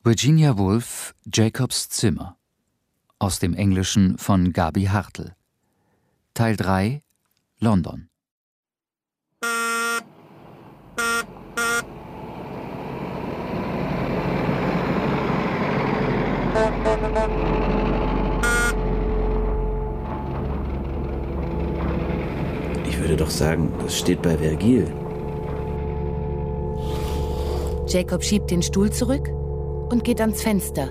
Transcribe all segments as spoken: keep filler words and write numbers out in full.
Virginia Woolf, Jacobs Zimmer. Aus dem Englischen von Gabi Hartl. Teil drei, London. Ich würde doch sagen, das steht bei Vergil. Jacob schiebt den Stuhl zurück und geht ans Fenster.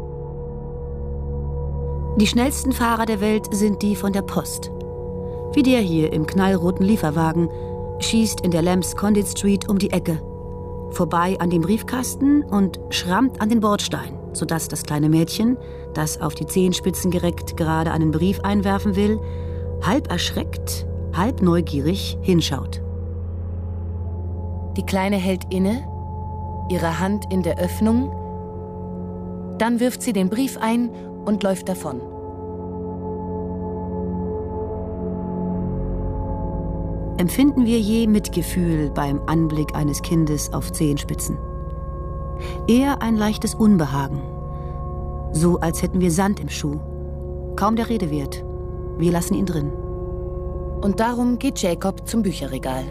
Die schnellsten Fahrer der Welt sind die von der Post. Wie der hier im knallroten Lieferwagen schießt in der Lambs Condit Street um die Ecke, vorbei an dem Briefkasten und schrammt an den Bordstein, sodass das kleine Mädchen, das auf die Zehenspitzen gereckt gerade einen Brief einwerfen will, halb erschreckt, halb neugierig hinschaut. Die Kleine hält inne, ihre Hand in der Öffnung. Dann wirft sie den Brief ein und läuft davon. Empfinden wir je Mitgefühl beim Anblick eines Kindes auf Zehenspitzen? Eher ein leichtes Unbehagen. So als hätten wir Sand im Schuh. Kaum der Rede wert. Wir lassen ihn drin. Und darum geht Jacob zum Bücherregal.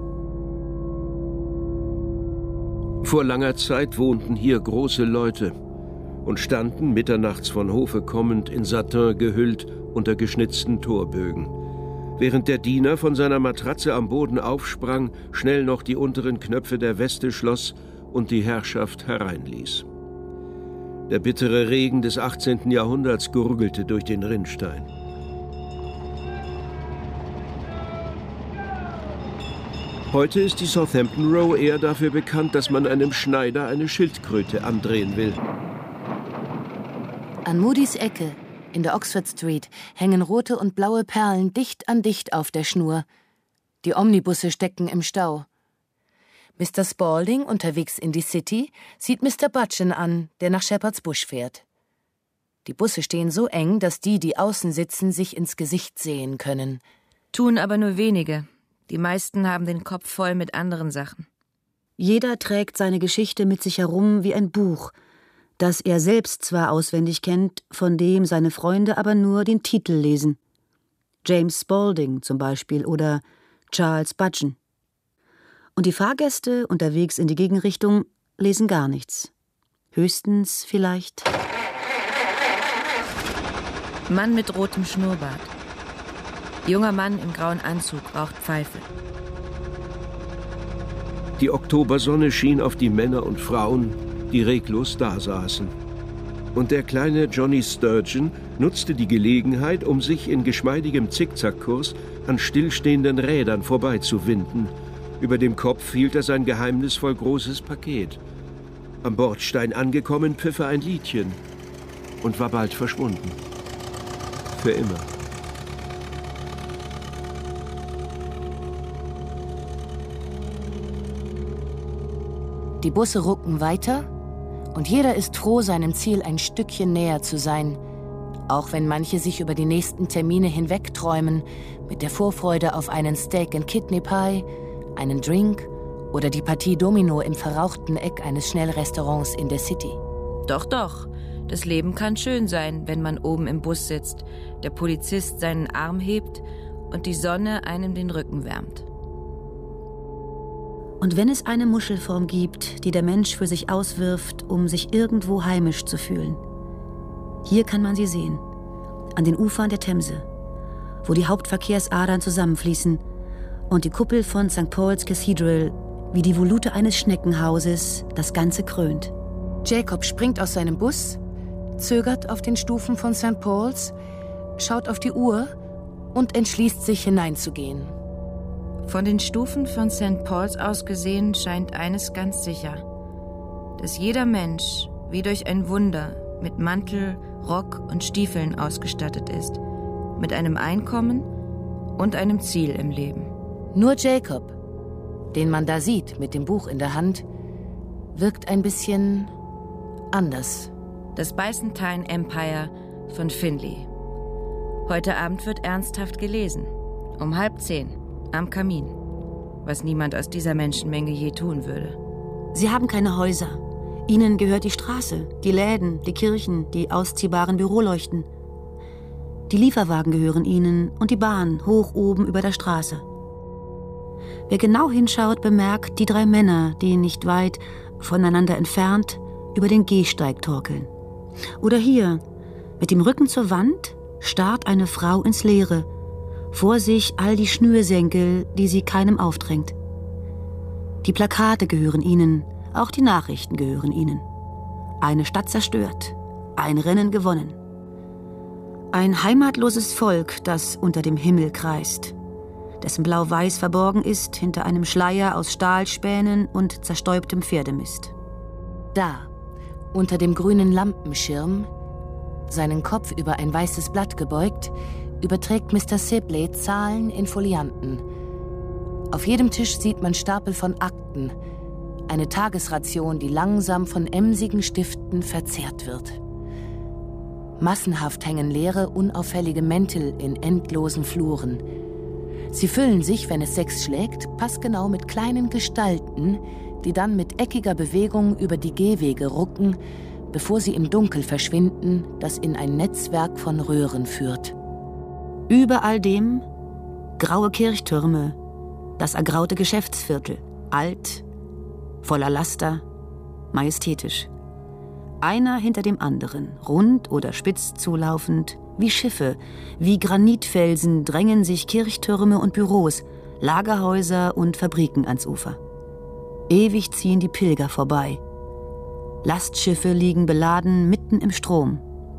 Vor langer Zeit wohnten hier große Leute und standen, mitternachts von Hofe kommend, in Satin gehüllt unter geschnitzten Torbögen. Während der Diener von seiner Matratze am Boden aufsprang, schnell noch die unteren Knöpfe der Weste schloss und die Herrschaft hereinließ. Der bittere Regen des achtzehnten Jahrhunderts gurgelte durch den Rinnstein. Heute ist die Southampton Row eher dafür bekannt, dass man einem Schneider eine Schildkröte andrehen will. An Moody's Ecke, in der Oxford Street, hängen rote und blaue Perlen dicht an dicht auf der Schnur. Die Omnibusse stecken im Stau. Mister Spalding, unterwegs in die City, sieht Mister Butchen an, der nach Shepherd's Bush fährt. Die Busse stehen so eng, dass die, die außen sitzen, sich ins Gesicht sehen können. Tun aber nur wenige. Die meisten haben den Kopf voll mit anderen Sachen. Jeder trägt seine Geschichte mit sich herum wie ein Buch, das er selbst zwar auswendig kennt, von dem seine Freunde aber nur den Titel lesen. James Spalding zum Beispiel oder Charles Butchen. Und die Fahrgäste unterwegs in die Gegenrichtung lesen gar nichts. Höchstens vielleicht... Mann mit rotem Schnurrbart. Junger Mann im grauen Anzug raucht Pfeife. Die Oktobersonne schien auf die Männer und Frauen, die reglos dasaßen. Und der kleine Johnny Sturgeon nutzte die Gelegenheit, um sich in geschmeidigem Zickzackkurs an stillstehenden Rädern vorbeizuwinden. Über dem Kopf hielt er sein geheimnisvoll großes Paket. Am Bordstein angekommen, pfiff er ein Liedchen und war bald verschwunden. Für immer. Die Busse rucken weiter und jeder ist froh, seinem Ziel ein Stückchen näher zu sein, auch wenn manche sich über die nächsten Termine hinwegträumen, mit der Vorfreude auf einen Steak and Kidney Pie, einen Drink oder die Partie Domino im verrauchten Eck eines Schnellrestaurants in der City. Doch, doch, das Leben kann schön sein, wenn man oben im Bus sitzt, der Polizist seinen Arm hebt und die Sonne einem den Rücken wärmt. Und wenn es eine Muschelform gibt, die der Mensch für sich auswirft, um sich irgendwo heimisch zu fühlen. Hier kann man sie sehen, an den Ufern der Themse, wo die Hauptverkehrsadern zusammenfließen und die Kuppel von Sankt Paul's Cathedral wie die Volute eines Schneckenhauses das Ganze krönt. Jacob springt aus seinem Bus, zögert auf den Stufen von Sankt Paul's, schaut auf die Uhr und entschließt sich hineinzugehen. Von den Stufen von Sankt Paul's aus gesehen scheint eines ganz sicher, dass jeder Mensch wie durch ein Wunder mit Mantel, Rock und Stiefeln ausgestattet ist, mit einem Einkommen und einem Ziel im Leben. Nur Jacob, den man da sieht mit dem Buch in der Hand, wirkt ein bisschen anders. Das Byzantine Empire von Finlay. Heute Abend wird ernsthaft gelesen, um halb zehn. Am Kamin, was niemand aus dieser Menschenmenge je tun würde. Sie haben keine Häuser. Ihnen gehört die Straße, die Läden, die Kirchen, die ausziehbaren Büroleuchten. Die Lieferwagen gehören ihnen und die Bahn hoch oben über der Straße. Wer genau hinschaut, bemerkt die drei Männer, die nicht weit voneinander entfernt über den Gehsteig torkeln. Oder hier, mit dem Rücken zur Wand, starrt eine Frau ins Leere. Vor sich all die Schnürsenkel, die sie keinem aufdrängt. Die Plakate gehören ihnen, auch die Nachrichten gehören ihnen. Eine Stadt zerstört, ein Rennen gewonnen. Ein heimatloses Volk, das unter dem Himmel kreist, dessen Blau-Weiß verborgen ist hinter einem Schleier aus Stahlspänen und zerstäubtem Pferdemist. Da, unter dem grünen Lampenschirm, seinen Kopf über ein weißes Blatt gebeugt, überträgt Mister Sibley Zahlen in Folianten. Auf jedem Tisch sieht man Stapel von Akten, eine Tagesration, die langsam von emsigen Stiften verzehrt wird. Massenhaft hängen leere, unauffällige Mäntel in endlosen Fluren. Sie füllen sich, wenn es sechs schlägt, passgenau mit kleinen Gestalten, die dann mit eckiger Bewegung über die Gehwege rucken, bevor sie im Dunkel verschwinden, das in ein Netzwerk von Röhren führt. Über all dem graue Kirchtürme, das ergraute Geschäftsviertel, alt, voller Laster, majestätisch. Einer hinter dem anderen, rund oder spitz zulaufend, wie Schiffe, wie Granitfelsen drängen sich Kirchtürme und Büros, Lagerhäuser und Fabriken ans Ufer. Ewig ziehen die Pilger vorbei. Lastschiffe liegen beladen mitten im Strom.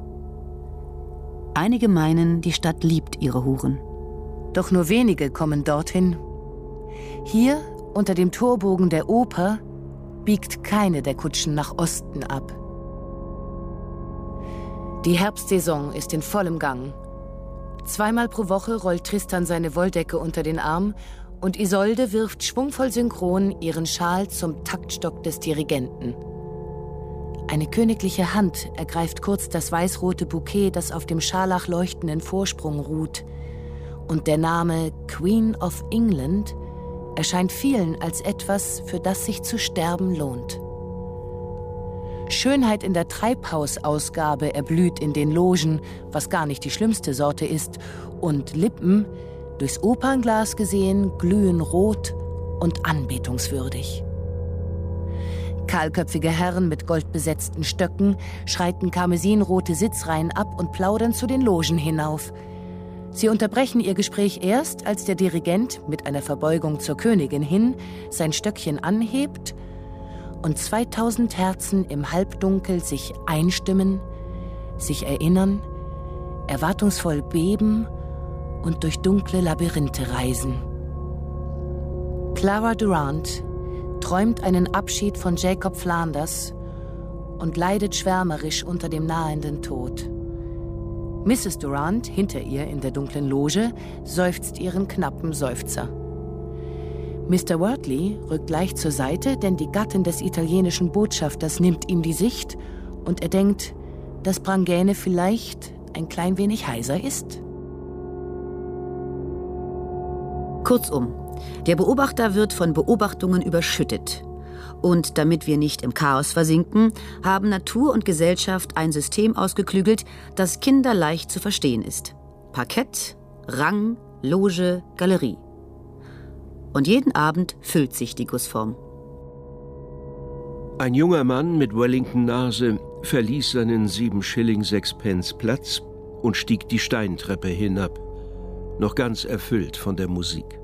Einige meinen, die Stadt liebt ihre Huren. Doch nur wenige kommen dorthin. Hier, unter dem Torbogen der Oper, biegt keine der Kutschen nach Osten ab. Die Herbstsaison ist in vollem Gang. Zweimal pro Woche rollt Tristan seine Wolldecke unter den Arm und Isolde wirft schwungvoll synchron ihren Schal zum Taktstock des Dirigenten. Eine königliche Hand ergreift kurz das weißrote Bouquet, das auf dem scharlach leuchtenden Vorsprung ruht. Und der Name Queen of England erscheint vielen als etwas, für das sich zu sterben lohnt. Schönheit in der Treibhausausgabe erblüht in den Logen, was gar nicht die schlimmste Sorte ist, und Lippen, durchs Opernglas gesehen, glühen rot und anbetungswürdig. Kahlköpfige Herren mit goldbesetzten Stöcken schreiten karmesinrote Sitzreihen ab und plaudern zu den Logen hinauf. Sie unterbrechen ihr Gespräch erst, als der Dirigent mit einer Verbeugung zur Königin hin sein Stöckchen anhebt und zweitausend Herzen im Halbdunkel sich einstimmen, sich erinnern, erwartungsvoll beben und durch dunkle Labyrinthe reisen. Clara Durant träumt einen Abschied von Jacob Flanders und leidet schwärmerisch unter dem nahenden Tod. Misses Durant, hinter ihr in der dunklen Loge, seufzt ihren knappen Seufzer. Mister Wortley rückt leicht zur Seite, denn die Gattin des italienischen Botschafters nimmt ihm die Sicht und er denkt, dass Brangäne vielleicht ein klein wenig heiser ist. Kurzum, der Beobachter wird von Beobachtungen überschüttet. Und damit wir nicht im Chaos versinken, haben Natur und Gesellschaft ein System ausgeklügelt, das kinderleicht zu verstehen ist. Parkett, Rang, Loge, Galerie. Und jeden Abend füllt sich die Gussform. Ein junger Mann mit Wellington-Nase verließ seinen sieben Schilling sechs Pence Platz und stieg die Steintreppe hinab, noch ganz erfüllt von der Musik.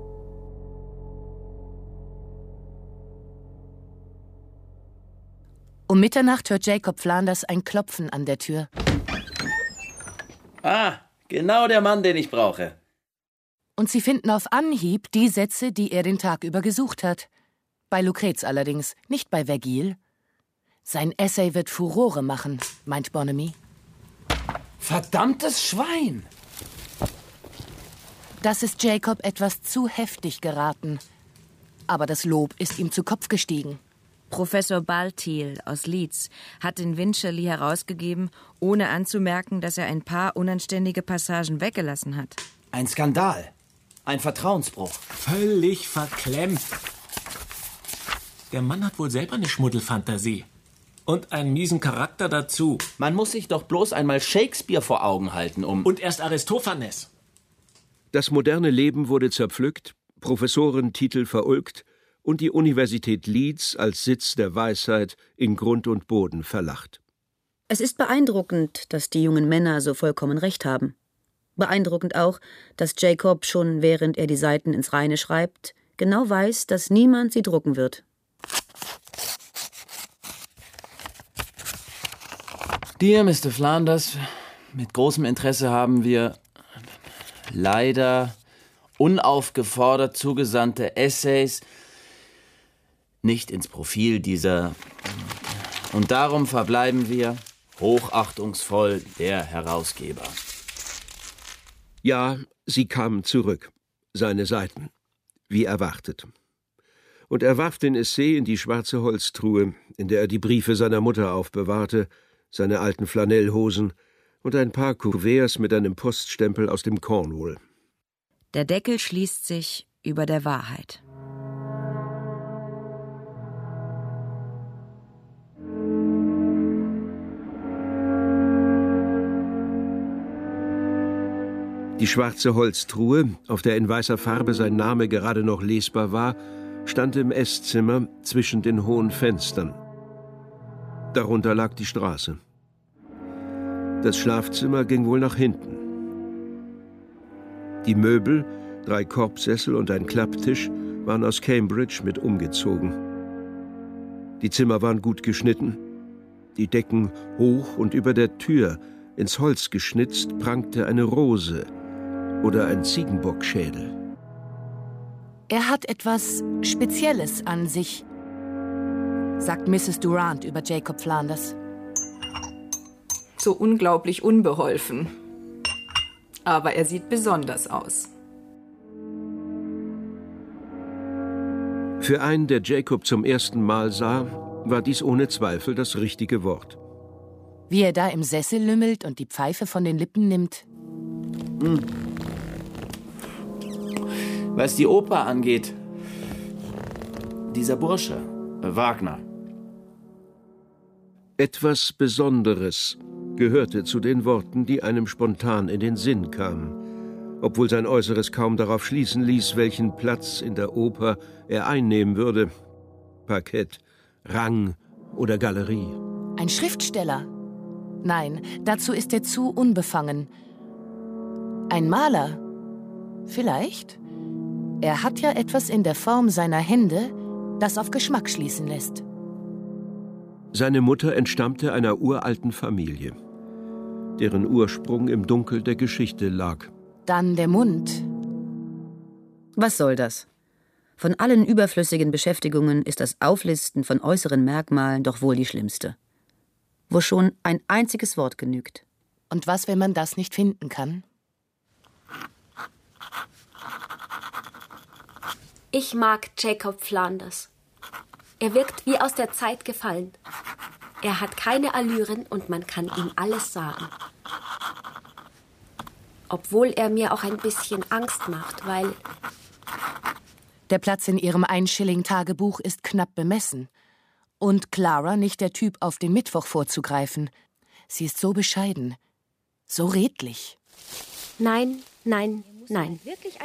Um Mitternacht hört Jacob Flanders ein Klopfen an der Tür. Ah, genau der Mann, den ich brauche. Und sie finden auf Anhieb die Sätze, die er den Tag über gesucht hat. Bei Lucrez allerdings, nicht bei Vergil. Sein Essay wird Furore machen, meint Bonamy. Verdammtes Schwein! Das ist Jacob etwas zu heftig geraten. Aber das Lob ist ihm zu Kopf gestiegen. Professor Balthiel aus Leeds hat den Wycherley herausgegeben, ohne anzumerken, dass er ein paar unanständige Passagen weggelassen hat. Ein Skandal. Ein Vertrauensbruch. Völlig verklemmt. Der Mann hat wohl selber eine Schmuddelfantasie. Und einen miesen Charakter dazu. Man muss sich doch bloß einmal Shakespeare vor Augen halten, um... Und erst Aristophanes. Das moderne Leben wurde zerpflückt, Professorentitel verulgt und die Universität Leeds als Sitz der Weisheit in Grund und Boden verlacht. Es ist beeindruckend, dass die jungen Männer so vollkommen recht haben. Beeindruckend auch, dass Jacob schon während er die Seiten ins Reine schreibt, genau weiß, dass niemand sie drucken wird. Dear Mister Flanders, mit großem Interesse haben wir leider unaufgefordert zugesandte Essays nicht ins Profil dieser... Und darum verbleiben wir hochachtungsvoll der Herausgeber. Ja, sie kamen zurück, seine Seiten, wie erwartet. Und er warf den Essay in die schwarze Holztruhe, in der er die Briefe seiner Mutter aufbewahrte, seine alten Flanellhosen und ein paar Kuverts mit einem Poststempel aus dem Cornwall. Der Deckel schließt sich über der Wahrheit. Die schwarze Holztruhe, auf der in weißer Farbe sein Name gerade noch lesbar war, stand im Esszimmer zwischen den hohen Fenstern. Darunter lag die Straße. Das Schlafzimmer ging wohl nach hinten. Die Möbel, drei Korbsessel und ein Klapptisch, waren aus Cambridge mit umgezogen. Die Zimmer waren gut geschnitten, die Decken hoch und über der Tür, ins Holz geschnitzt, prangte eine Rose oder ein Ziegenbockschädel. Er hat etwas Spezielles an sich, sagt Misses Durant über Jacob Flanders. So unglaublich unbeholfen. Aber er sieht besonders aus. Für einen, der Jacob zum ersten Mal sah, war dies ohne Zweifel das richtige Wort. Wie er da im Sessel lümmelt und die Pfeife von den Lippen nimmt. Hm. Was die Oper angeht, dieser Bursche, Wagner. Etwas Besonderes gehörte zu den Worten, die einem spontan in den Sinn kamen, obwohl sein Äußeres kaum darauf schließen ließ, welchen Platz in der Oper er einnehmen würde. Parkett, Rang oder Galerie. Ein Schriftsteller? Nein, dazu ist er zu unbefangen. Ein Maler? Vielleicht? Er hat ja etwas in der Form seiner Hände, das auf Geschmack schließen lässt. Seine Mutter entstammte einer uralten Familie, deren Ursprung im Dunkel der Geschichte lag. Dann der Mund. Was soll das? Von allen überflüssigen Beschäftigungen ist das Auflisten von äußeren Merkmalen doch wohl die schlimmste. Wo schon ein einziges Wort genügt. Und was, wenn man das nicht finden kann? Ich mag Jacob Flanders. Er wirkt wie aus der Zeit gefallen. Er hat keine Allüren und man kann ihm alles sagen. Obwohl er mir auch ein bisschen Angst macht, weil... Der Platz in ihrem Ein-Schilling-Tagebuch ist knapp bemessen. Und Clara nicht der Typ, auf den Mittwoch vorzugreifen. Sie ist so bescheiden, so redlich. Nein, nein, nein.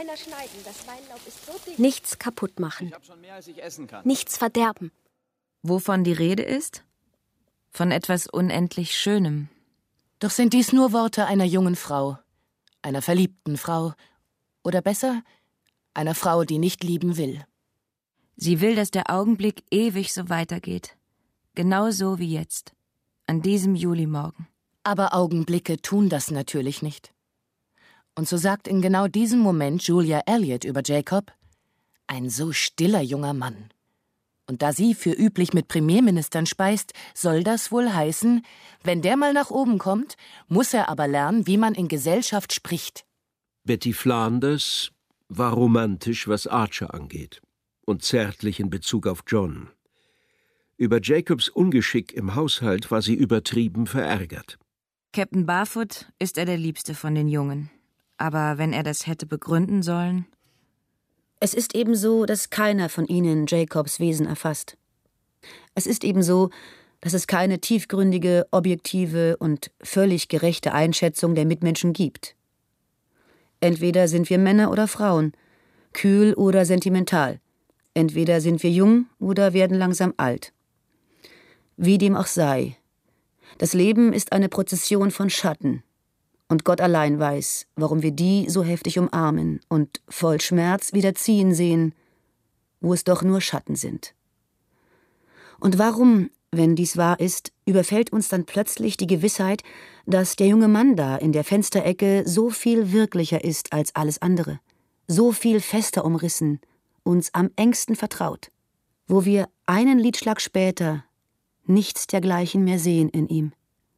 Nichts kaputt machen. Nichts verderben. Wovon die Rede ist? Von etwas unendlich Schönem. Doch sind dies nur Worte einer jungen Frau, einer verliebten Frau, oder besser, einer Frau, die nicht lieben will. Sie will, dass der Augenblick ewig so weitergeht. Genau so wie jetzt, an diesem Julimorgen. Aber Augenblicke tun das natürlich nicht. Und so sagt in genau diesem Moment Julia Elliott über Jacob, ein so stiller junger Mann. Und da sie für üblich mit Premierministern speist, soll das wohl heißen, wenn der mal nach oben kommt, muss er aber lernen, wie man in Gesellschaft spricht. Betty Flanders war romantisch, was Archer angeht, und zärtlich in Bezug auf John. Über Jacobs Ungeschick im Haushalt war sie übertrieben verärgert. Captain Barfoot ist er der Liebste von den Jungen. Aber wenn er das hätte begründen sollen... Es ist eben so, dass keiner von ihnen Jacobs Wesen erfasst. Es ist eben so, dass es keine tiefgründige, objektive und völlig gerechte Einschätzung der Mitmenschen gibt. Entweder sind wir Männer oder Frauen, kühl oder sentimental. Entweder sind wir jung oder werden langsam alt. Wie dem auch sei, das Leben ist eine Prozession von Schatten. Und Gott allein weiß, warum wir die so heftig umarmen und voll Schmerz wieder ziehen sehen, wo es doch nur Schatten sind. Und warum, wenn dies wahr ist, überfällt uns dann plötzlich die Gewissheit, dass der junge Mann da in der Fensterecke so viel wirklicher ist als alles andere, so viel fester umrissen, uns am engsten vertraut, wo wir einen Liedschlag später nichts dergleichen mehr sehen in ihm.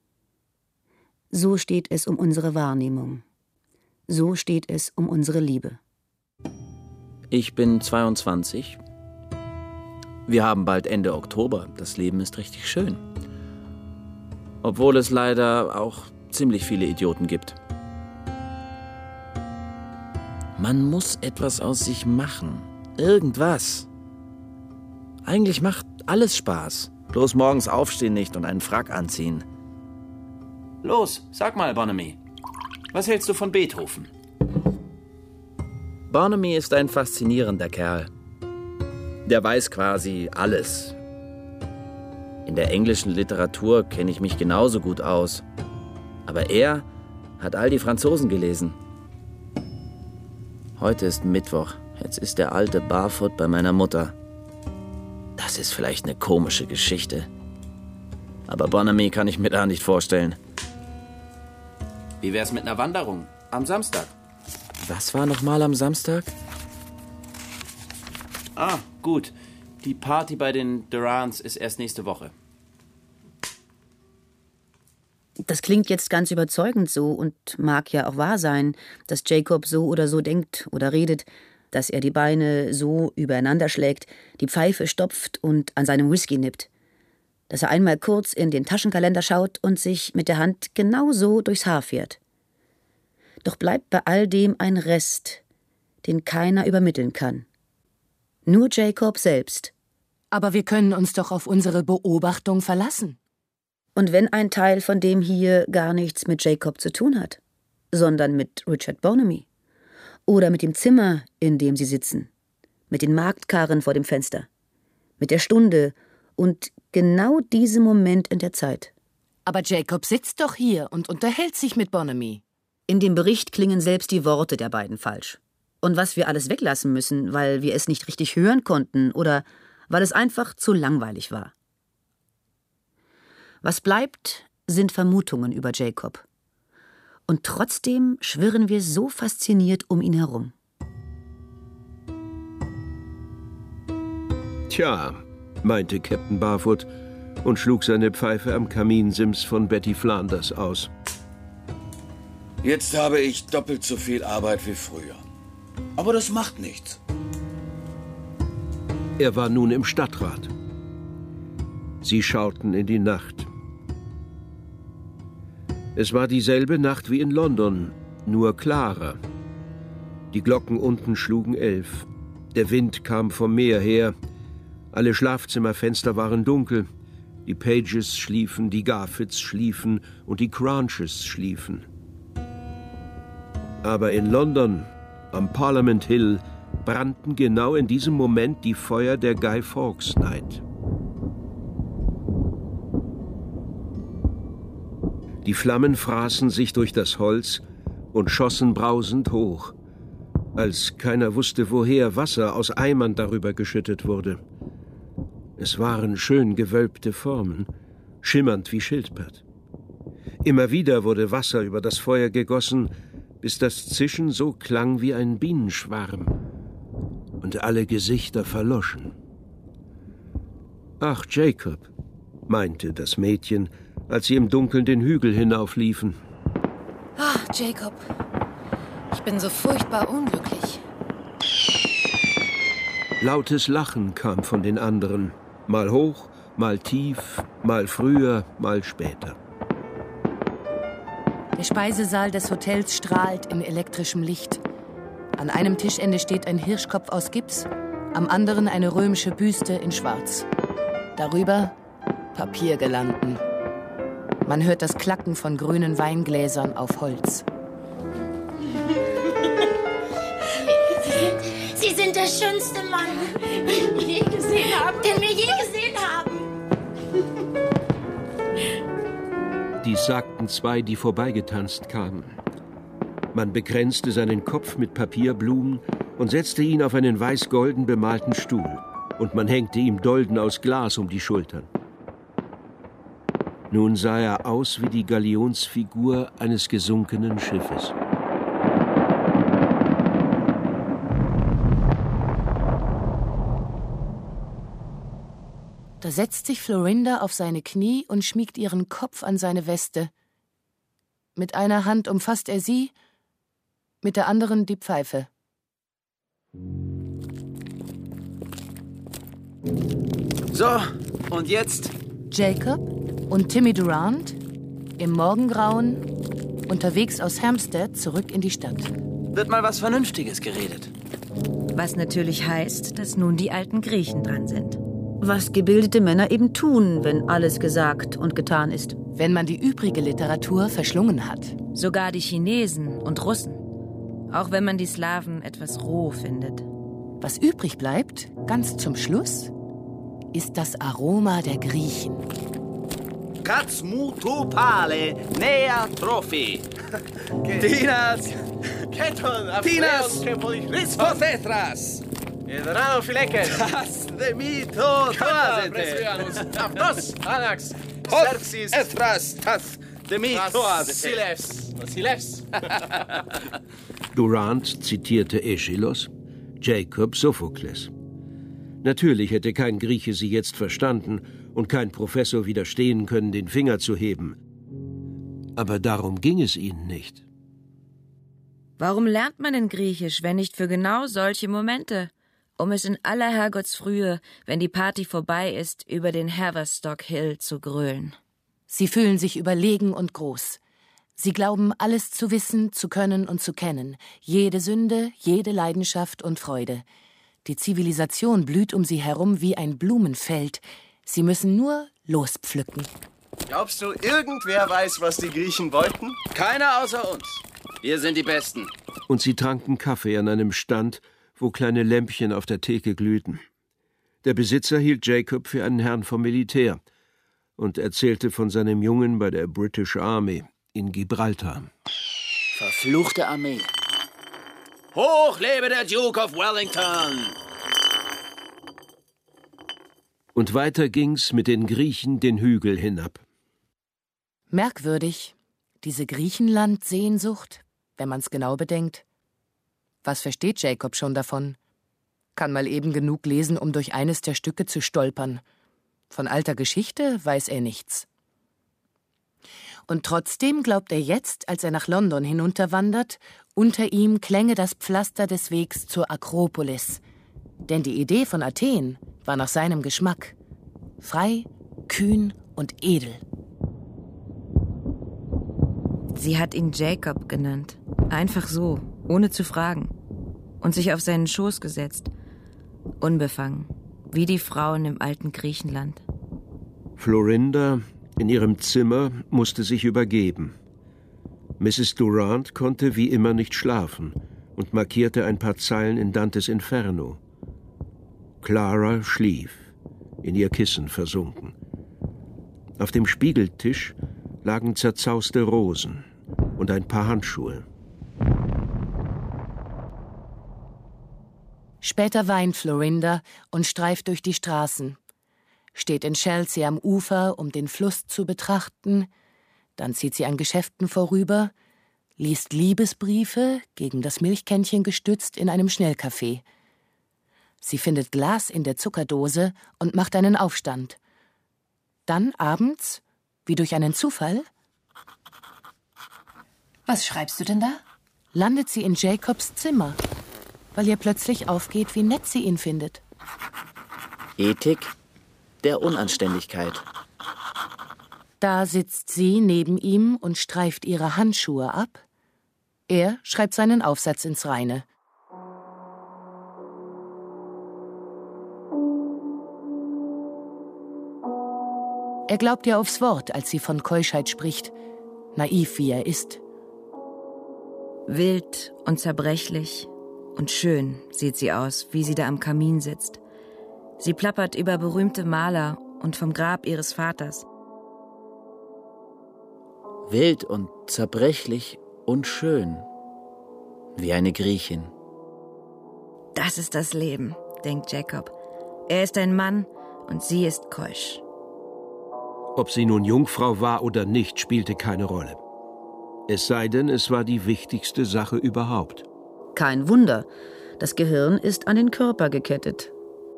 So steht es um unsere Wahrnehmung. So steht es um unsere Liebe. Ich bin zweiundzwanzig. Wir haben bald Ende Oktober. Das Leben ist richtig schön. Obwohl es leider auch ziemlich viele Idioten gibt. Man muss etwas aus sich machen. Irgendwas. Eigentlich macht alles Spaß. Bloß morgens aufstehen nicht und einen Frack anziehen. Los, sag mal, Bonamy. Was hältst du von Beethoven? Bonamy ist ein faszinierender Kerl. Der weiß quasi alles. In der englischen Literatur kenne ich mich genauso gut aus. Aber er hat all die Franzosen gelesen. Heute ist Mittwoch. Jetzt ist der alte barfoot bei meiner Mutter. Das ist vielleicht eine komische Geschichte. Aber Bonamy kann ich mir da nicht vorstellen. Wie wär's mit einer Wanderung am Samstag? Was war nochmal am Samstag? Ah, gut. Die Party bei den Durants ist erst nächste Woche. Das klingt jetzt ganz überzeugend so und mag ja auch wahr sein, dass Jacob so oder so denkt oder redet, dass er die Beine so übereinander schlägt, die Pfeife stopft und an seinem Whisky nippt. Dass er einmal kurz in den Taschenkalender schaut und sich mit der Hand genau so durchs Haar fährt. Doch bleibt bei all dem ein Rest, den keiner übermitteln kann. Nur Jacob selbst. Aber wir können uns doch auf unsere Beobachtung verlassen. Und wenn ein Teil von dem hier gar nichts mit Jacob zu tun hat, sondern mit Richard Bonamy oder mit dem Zimmer, in dem sie sitzen, mit den Marktkarren vor dem Fenster, mit der Stunde und genau diesem Moment in der Zeit. Aber Jacob sitzt doch hier und unterhält sich mit Bonamy. In dem Bericht klingen selbst die Worte der beiden falsch. Und was wir alles weglassen müssen, weil wir es nicht richtig hören konnten oder weil es einfach zu langweilig war. Was bleibt, sind Vermutungen über Jacob. Und trotzdem schwirren wir so fasziniert um ihn herum. Tja, meinte Captain Barfoot und schlug seine Pfeife am Kaminsims von Betty Flanders aus. Jetzt habe ich doppelt so viel Arbeit wie früher. Aber das macht nichts. Er war nun im Stadtrat. Sie schauten in die Nacht. Es war dieselbe Nacht wie in London, nur klarer. Die Glocken unten schlugen elf. Der Wind kam vom Meer her. Alle Schlafzimmerfenster waren dunkel. Die Pages schliefen, die Garfits schliefen und die Cranches schliefen. Aber in London, am Parliament Hill, brannten genau in diesem Moment die Feuer der Guy Fawkes Night. Die Flammen fraßen sich durch das Holz und schossen brausend hoch, als keiner wusste, woher Wasser aus Eimern darüber geschüttet wurde. Es waren schön gewölbte Formen, schimmernd wie Schildpatt. Immer wieder wurde Wasser über das Feuer gegossen, bis das Zischen so klang wie ein Bienenschwarm und alle Gesichter verloschen. »Ach, Jacob«, meinte das Mädchen, als sie im Dunkeln den Hügel hinaufliefen. »Ach, Jacob, ich bin so furchtbar unglücklich.« Lautes Lachen kam von den anderen, mal hoch, mal tief, mal früher, mal später. Der Speisesaal des Hotels strahlt in elektrischem Licht. An einem Tischende steht ein Hirschkopf aus Gips, am anderen eine römische Büste in Schwarz. Darüber Papiergelanden. Man hört das Klacken von grünen Weingläsern auf Holz. Sie sind der schönste Mann, den wir je gesehen haben. Den wir je gesehen haben. Dies sagten zwei, die vorbeigetanzt kamen. Man bekränzte seinen Kopf mit Papierblumen und setzte ihn auf einen weiß-golden bemalten Stuhl. Und man hängte ihm Dolden aus Glas um die Schultern. Nun sah er aus wie die Galionsfigur eines gesunkenen Schiffes. Da setzt sich Florinda auf seine Knie und schmiegt ihren Kopf an seine Weste. Mit einer Hand umfasst er sie, mit der anderen die Pfeife. So, und jetzt? Jacob und Timmy Durant im Morgengrauen unterwegs aus Hampstead zurück in die Stadt. Wird mal was Vernünftiges geredet. Was natürlich heißt, dass nun die alten Griechen dran sind. Was gebildete Männer eben tun, wenn alles gesagt und getan ist. Wenn man die übrige Literatur verschlungen hat. Sogar die Chinesen und Russen. Auch wenn man die Slawen etwas roh findet. Was übrig bleibt, ganz zum Schluss, ist das Aroma der Griechen. Katzmutupale nea trophi. Tinas. Keton, Tinas. Pothethras. Edrano fileke. Das de mito toazete. Aftos, Anax. Xerxes. Ethras, tas de mito Silefs. Silefs. Durant zitierte Aeschylus, Jacob Sophokles. Natürlich hätte kein Grieche sie jetzt verstanden und kein Professor widerstehen können, den Finger zu heben. Aber darum ging es ihnen nicht. Warum lernt man denn Griechisch, wenn nicht für genau solche Momente? Um es in aller Herrgottsfrühe, wenn die Party vorbei ist, über den Haverstock Hill zu grölen. Sie fühlen sich überlegen und groß. Sie glauben, alles zu wissen, zu können und zu kennen. Jede Sünde, jede Leidenschaft und Freude. Die Zivilisation blüht um sie herum wie ein Blumenfeld. Sie müssen nur lospflücken. Glaubst du, irgendwer weiß, was die Griechen wollten? Keiner außer uns. Wir sind die Besten. Und sie tranken Kaffee an einem Stand, wo kleine Lämpchen auf der Theke glühten. Der Besitzer hielt Jacob für einen Herrn vom Militär und erzählte von seinem Jungen bei der British Army in Gibraltar. Verfluchte Armee. Hoch lebe der Duke of Wellington! Und weiter ging's mit den Griechen den Hügel hinab. Merkwürdig, diese Griechenland-Sehnsucht, wenn man's genau bedenkt. Was versteht Jacob schon davon? Kann mal eben genug lesen, um durch eines der Stücke zu stolpern. Von alter Geschichte weiß er nichts. Und trotzdem glaubt er jetzt, als er nach London hinunterwandert, unter ihm klänge das Pflaster des Wegs zur Akropolis. Denn die Idee von Athen war nach seinem Geschmack. Frei, kühn und edel. Sie hat ihn Jacob genannt. Einfach so, ohne zu fragen. Und sich auf seinen Schoß gesetzt. Unbefangen, wie die Frauen im alten Griechenland. Florinda in ihrem Zimmer musste sich übergeben. Misses Durant konnte wie immer nicht schlafen und markierte ein paar Zeilen in Dantes Inferno. Clara schlief, in ihr Kissen versunken. Auf dem Spiegeltisch lagen zerzauste Rosen und ein paar Handschuhe. Später weint Florinda und streift durch die Straßen. Steht in Chelsea am Ufer, um den Fluss zu betrachten. Dann zieht sie an Geschäften vorüber, liest Liebesbriefe, gegen das Milchkännchen gestützt, in einem Schnellcafé. Sie findet Glas in der Zuckerdose und macht einen Aufstand. Dann abends, wie durch einen Zufall... Was schreibst du denn da? Landet sie in Jacobs Zimmer, weil ihr plötzlich aufgeht, wie nett sie ihn findet. Ethik der Unanständigkeit. Da sitzt sie neben ihm und streift ihre Handschuhe ab. Er schreibt seinen Aufsatz ins Reine. Er glaubt ihr aufs Wort, als sie von Keuschheit spricht, naiv wie er ist. Wild und zerbrechlich und schön sieht sie aus, wie sie da am Kamin sitzt. Sie plappert über berühmte Maler und vom Grab ihres Vaters. Wild und zerbrechlich und schön, wie eine Griechin. Das ist das Leben, denkt Jacob. Er ist ein Mann und sie ist keusch. Ob sie nun Jungfrau war oder nicht, spielte keine Rolle. Es sei denn, es war die wichtigste Sache überhaupt. Kein Wunder, das Gehirn ist an den Körper gekettet.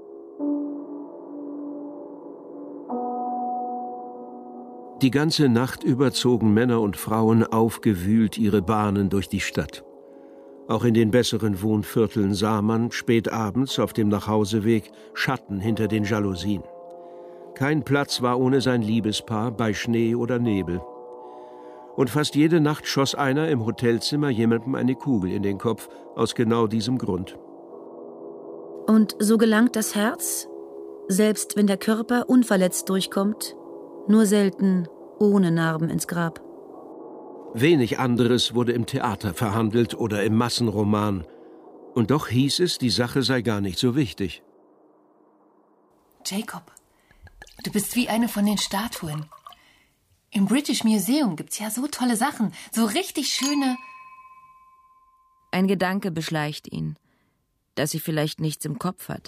Die ganze Nacht über zogen Männer und Frauen aufgewühlt ihre Bahnen durch die Stadt. Auch in den besseren Wohnvierteln sah man spät abends auf dem Nachhauseweg Schatten hinter den Jalousien. Kein Platz war ohne sein Liebespaar bei Schnee oder Nebel. Und fast jede Nacht schoss einer im Hotelzimmer jemandem eine Kugel in den Kopf, aus genau diesem Grund. Und so gelangt das Herz, selbst wenn der Körper unverletzt durchkommt, nur selten ohne Narben ins Grab. Wenig anderes wurde im Theater verhandelt oder im Massenroman. Und doch hieß es, die Sache sei gar nicht so wichtig. Jacob, du bist wie eine von den Statuen. Im British Museum gibt's ja so tolle Sachen, so richtig schöne... Ein Gedanke beschleicht ihn, dass sie vielleicht nichts im Kopf hat.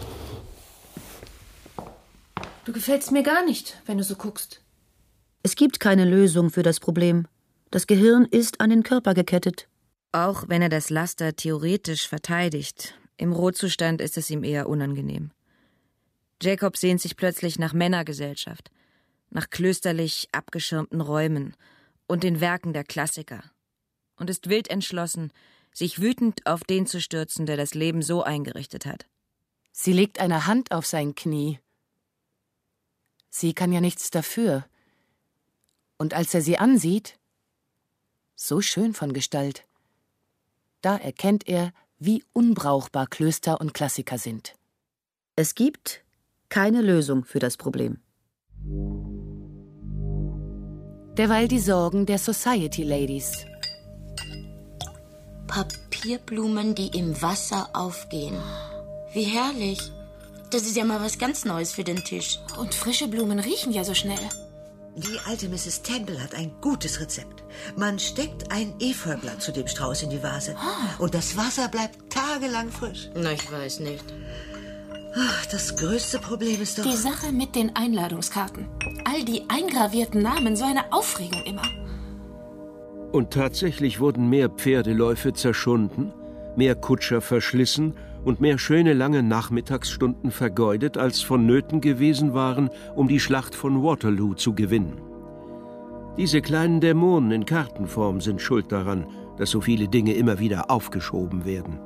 Du gefällst mir gar nicht, wenn du so guckst. Es gibt keine Lösung für das Problem. Das Gehirn ist an den Körper gekettet. Auch wenn er das Laster theoretisch verteidigt, im Rohzustand ist es ihm eher unangenehm. Jacob sehnt sich plötzlich nach Männergesellschaft, nach klösterlich abgeschirmten Räumen und den Werken der Klassiker und ist wild entschlossen, sich wütend auf den zu stürzen, der das Leben so eingerichtet hat. Sie legt eine Hand auf sein Knie. Sie kann ja nichts dafür. Und als er sie ansieht, so schön von Gestalt, da erkennt er, wie unbrauchbar Klöster und Klassiker sind. Es gibt keine Lösung für das Problem. Derweil die Sorgen der Society Ladies. Papierblumen, die im Wasser aufgehen. Wie herrlich. Das ist ja mal was ganz Neues für den Tisch. Und frische Blumen riechen ja so schnell. Die alte Misses Temple hat ein gutes Rezept. Man steckt ein Efeublatt zu dem Strauß in die Vase. Und das Wasser bleibt tagelang frisch. Na, ich weiß nicht. Ach, das größte Problem ist doch... Die Sache mit den Einladungskarten. All die eingravierten Namen, so eine Aufregung immer. Und tatsächlich wurden mehr Pferdeläufe zerschunden, mehr Kutscher verschlissen und mehr schöne lange Nachmittagsstunden vergeudet, als vonnöten gewesen waren, um die Schlacht von Waterloo zu gewinnen. Diese kleinen Dämonen in Kartenform sind schuld daran, dass so viele Dinge immer wieder aufgeschoben werden.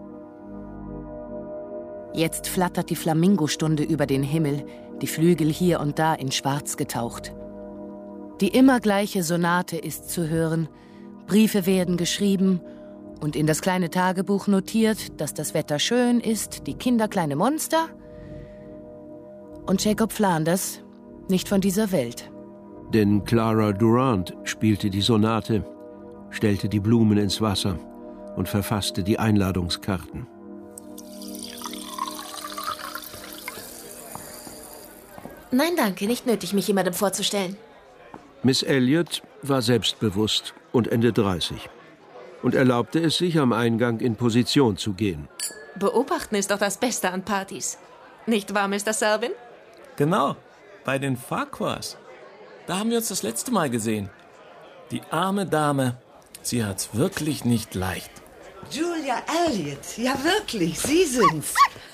Jetzt flattert die Flamingostunde über den Himmel, die Flügel hier und da in Schwarz getaucht. Die immer gleiche Sonate ist zu hören, Briefe werden geschrieben und in das kleine Tagebuch notiert, dass das Wetter schön ist, die Kinder kleine Monster und Jacob Flanders nicht von dieser Welt. Denn Clara Durant spielte die Sonate, stellte die Blumen ins Wasser und verfasste die Einladungskarten. Nein, danke, nicht nötig, mich jemandem vorzustellen. Miss Elliot war selbstbewusst und Ende dreißig und erlaubte es sich, am Eingang in Position zu gehen. Beobachten ist doch das Beste an Partys. Nicht wahr, Mister Selvin? Genau, bei den Farquhars. Da haben wir uns das letzte Mal gesehen. Die arme Dame, sie hat's wirklich nicht leicht. Julia Elliot, ja wirklich, Sie sind's.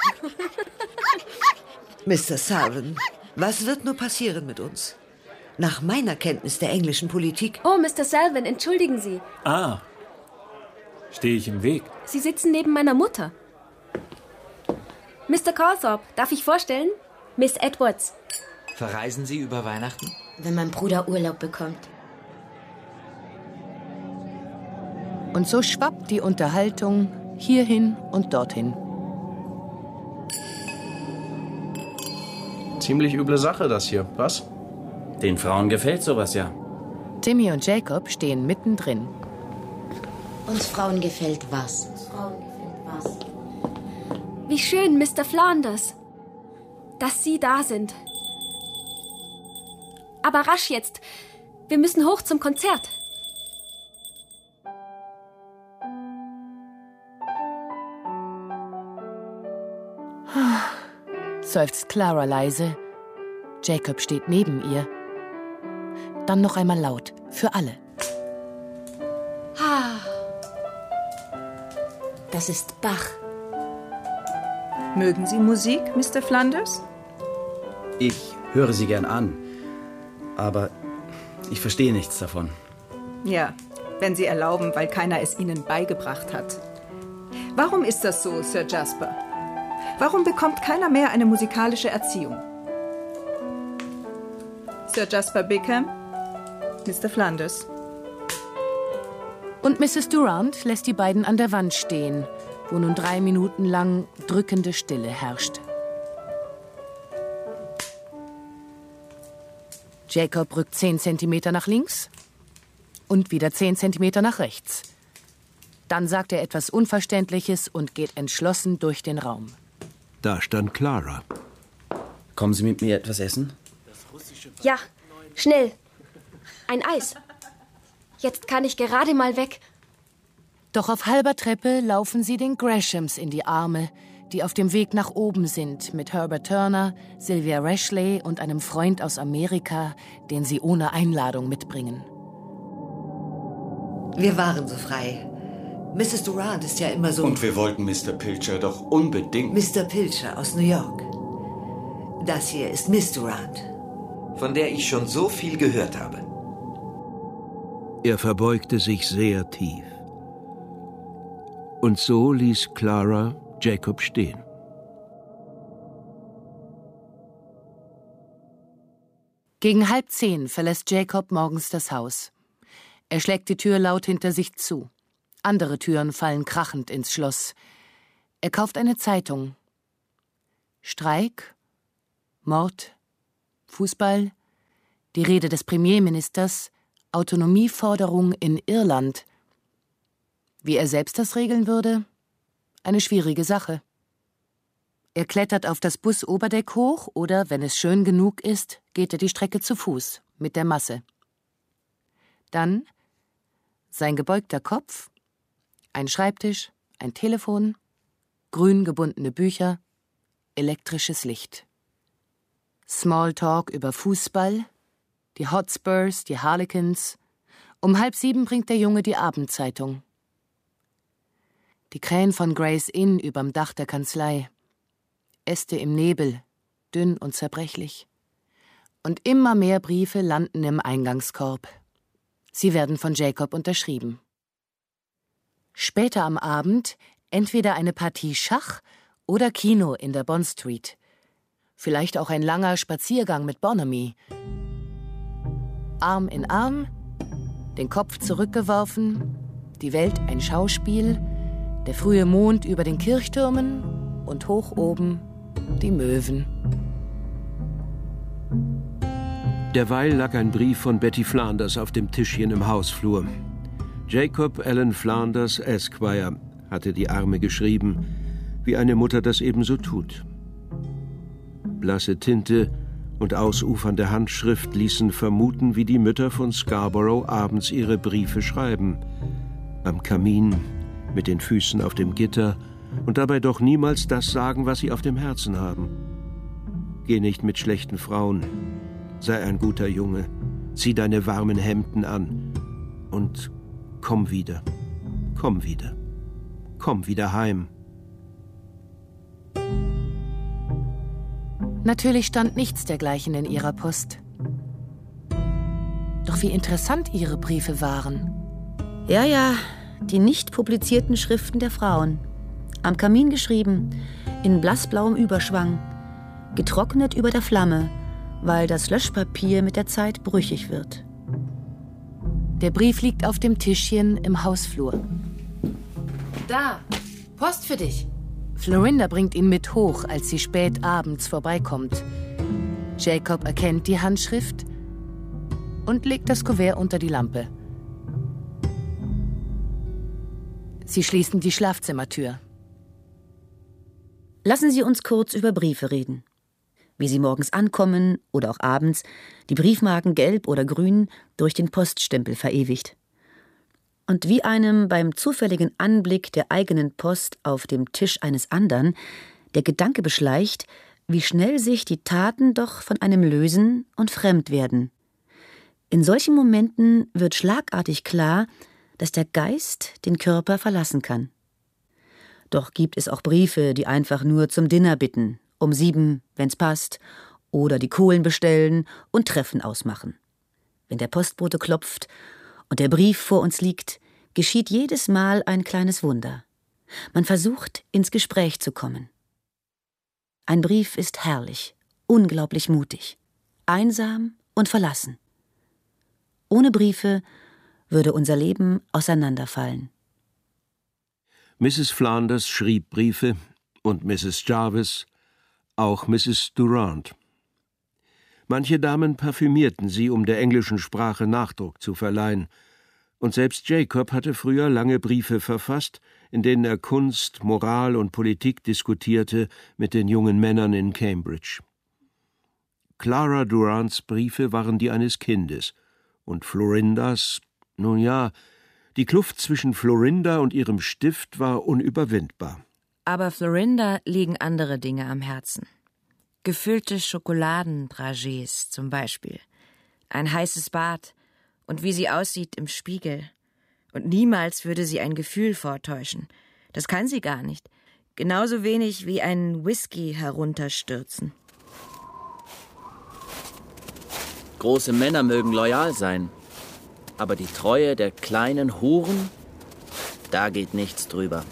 Mister Selvin, was wird nur passieren mit uns? Nach meiner Kenntnis der englischen Politik... Oh, Mister Selvin, entschuldigen Sie. Ah, stehe ich im Weg? Sie sitzen neben meiner Mutter. Mister Calthorpe, darf ich vorstellen? Miss Edwards. Verreisen Sie über Weihnachten? Wenn mein Bruder Urlaub bekommt. Und so schwappt die Unterhaltung hierhin und dorthin. Ziemlich üble Sache, das hier, was? Den Frauen gefällt sowas ja. Timmy und Jacob stehen mittendrin. Uns Frauen gefällt was? Uns Frauen gefällt was? Wie schön, Mister Flanders, dass Sie da sind. Aber rasch jetzt. Wir müssen hoch zum Konzert. Seufzt Clara leise. Jacob steht neben ihr. Dann noch einmal laut, für alle. Das ist Bach. Mögen Sie Musik, Mister Flanders? Ich höre sie gern an, aber ich verstehe nichts davon. Ja, wenn Sie erlauben, weil keiner es Ihnen beigebracht hat. Warum ist das so, Sir Jasper? Warum bekommt keiner mehr eine musikalische Erziehung? Sir Jasper Bickham, Mister Flanders. Und Misses Durant lässt die beiden an der Wand stehen, wo nun drei Minuten lang drückende Stille herrscht. Jacob rückt zehn Zentimeter nach links und wieder zehn Zentimeter nach rechts. Dann sagt er etwas Unverständliches und geht entschlossen durch den Raum. Da stand Clara. Kommen Sie mit mir etwas essen? Ja, schnell. Ein Eis. Jetzt kann ich gerade mal weg. Doch auf halber Treppe laufen sie den Greshams in die Arme, die auf dem Weg nach oben sind, mit Herbert Turner, Sylvia Rashley und einem Freund aus Amerika, den sie ohne Einladung mitbringen. Wir waren so frei. Misses Durant ist ja immer so... Und wir wollten Mister Pilcher doch unbedingt... Mister Pilcher aus New York. Das hier ist Miss Durant. Von der ich schon so viel gehört habe. Er verbeugte sich sehr tief. Und so ließ Clara Jacob stehen. Gegen halb zehn verlässt Jacob morgens das Haus. Er schlägt die Tür laut hinter sich zu. Andere Türen fallen krachend ins Schloss. Er kauft eine Zeitung. Streik, Mord, Fußball, die Rede des Premierministers, Autonomieforderung in Irland. Wie er selbst das regeln würde? Eine schwierige Sache. Er klettert auf das Busoberdeck hoch oder, wenn es schön genug ist, geht er die Strecke zu Fuß mit der Masse. Dann sein gebeugter Kopf, ein Schreibtisch, ein Telefon, grün gebundene Bücher, elektrisches Licht. Smalltalk über Fußball, die Hotspurs, die Harlequins. Um halb sieben bringt der Junge die Abendzeitung. Die Krähen von Gray's Inn überm Dach der Kanzlei. Äste im Nebel, dünn und zerbrechlich. Und immer mehr Briefe landen im Eingangskorb. Sie werden von Jacob unterschrieben. Später am Abend entweder eine Partie Schach oder Kino in der Bond Street. Vielleicht auch ein langer Spaziergang mit Bonamy. Arm in Arm, den Kopf zurückgeworfen, die Welt ein Schauspiel, der frühe Mond über den Kirchtürmen und hoch oben die Möwen. Derweil lag ein Brief von Betty Flanders auf dem Tischchen im Hausflur. Jacob Allen Flanders, Esquire, hatte die Arme geschrieben, wie eine Mutter das ebenso tut. Blasse Tinte und ausufernde Handschrift ließen vermuten, wie die Mütter von Scarborough abends ihre Briefe schreiben. Am Kamin, mit den Füßen auf dem Gitter und dabei doch niemals das sagen, was sie auf dem Herzen haben. Geh nicht mit schlechten Frauen. Sei ein guter Junge. Zieh deine warmen Hemden an. Und komm wieder. Komm wieder. Komm wieder heim. Natürlich stand nichts dergleichen in ihrer Post. Doch wie interessant ihre Briefe waren. Ja, ja, die nicht publizierten Schriften der Frauen. Am Kamin geschrieben, in blassblauem Überschwang, getrocknet über der Flamme, weil das Löschpapier mit der Zeit brüchig wird. Der Brief liegt auf dem Tischchen im Hausflur. Da, Post für dich. Florinda bringt ihn mit hoch, als sie spät abends vorbeikommt. Jacob erkennt die Handschrift und legt das Kuvert unter die Lampe. Sie schließen die Schlafzimmertür. Lassen Sie uns kurz über Briefe reden. Wie sie morgens ankommen oder auch abends, die Briefmarken gelb oder grün durch den Poststempel verewigt. Und wie einem beim zufälligen Anblick der eigenen Post auf dem Tisch eines anderen der Gedanke beschleicht, wie schnell sich die Taten doch von einem lösen und fremd werden. In solchen Momenten wird schlagartig klar, dass der Geist den Körper verlassen kann. Doch gibt es auch Briefe, die einfach nur zum Dinner bitten, um sieben, wenn's passt, oder die Kohlen bestellen und Treffen ausmachen. Wenn der Postbote klopft und der Brief vor uns liegt, geschieht jedes Mal ein kleines Wunder. Man versucht, ins Gespräch zu kommen. Ein Brief ist herrlich, unglaublich mutig, einsam und verlassen. Ohne Briefe würde unser Leben auseinanderfallen. Misses Flanders schrieb Briefe und Misses Jarvis, auch Misses Durant. Manche Damen parfümierten sie, um der englischen Sprache Nachdruck zu verleihen, und selbst Jacob hatte früher lange Briefe verfasst, in denen er Kunst, Moral und Politik diskutierte mit den jungen Männern in Cambridge. Clara Durants Briefe waren die eines Kindes, und Florindas, nun ja, die Kluft zwischen Florinda und ihrem Stift war unüberwindbar. Aber Florinda liegen andere Dinge am Herzen. Gefüllte Schokoladendragees zum Beispiel. Ein heißes Bad und wie sie aussieht im Spiegel. Und niemals würde sie ein Gefühl vortäuschen. Das kann sie gar nicht. Genauso wenig wie einen Whisky herunterstürzen. Große Männer mögen loyal sein. Aber die Treue der kleinen Huren, da geht nichts drüber.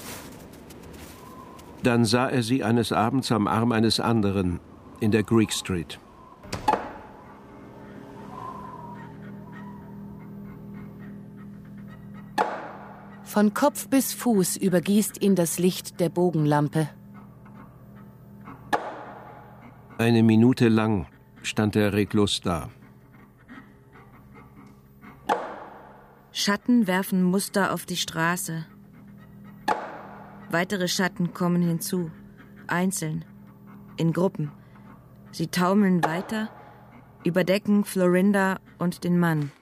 Dann sah er sie eines Abends am Arm eines anderen in der Greek Street. Von Kopf bis Fuß übergießt ihn das Licht der Bogenlampe. Eine Minute lang stand er reglos da. Schatten werfen Muster auf die Straße. Weitere Schatten kommen hinzu, einzeln, in Gruppen. Sie taumeln weiter, überdecken Florinda und den Mann.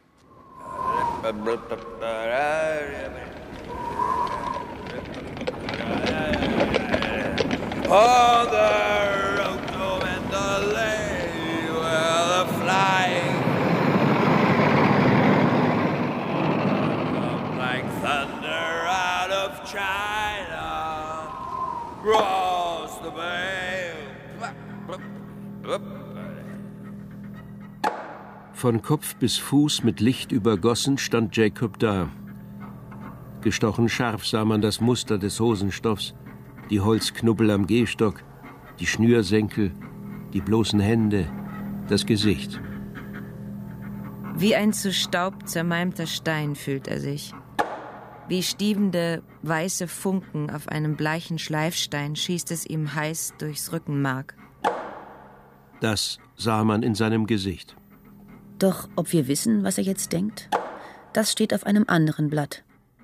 On the road to Mandalay, where the flying like thunder out of China, cross the bay. Von Kopf bis Fuß mit Licht übergossen stand Jacob da. Gestochen scharf sah man das Muster des Hosenstoffs, die Holzknubbel am Gehstock, die Schnürsenkel, die bloßen Hände, das Gesicht. Wie ein zu Staub zermalmter Stein fühlt er sich. Wie stiebende, weiße Funken auf einem bleichen Schleifstein schießt es ihm heiß durchs Rückenmark. Das sah man in seinem Gesicht. Doch ob wir wissen, was er jetzt denkt, das steht auf einem anderen Blatt.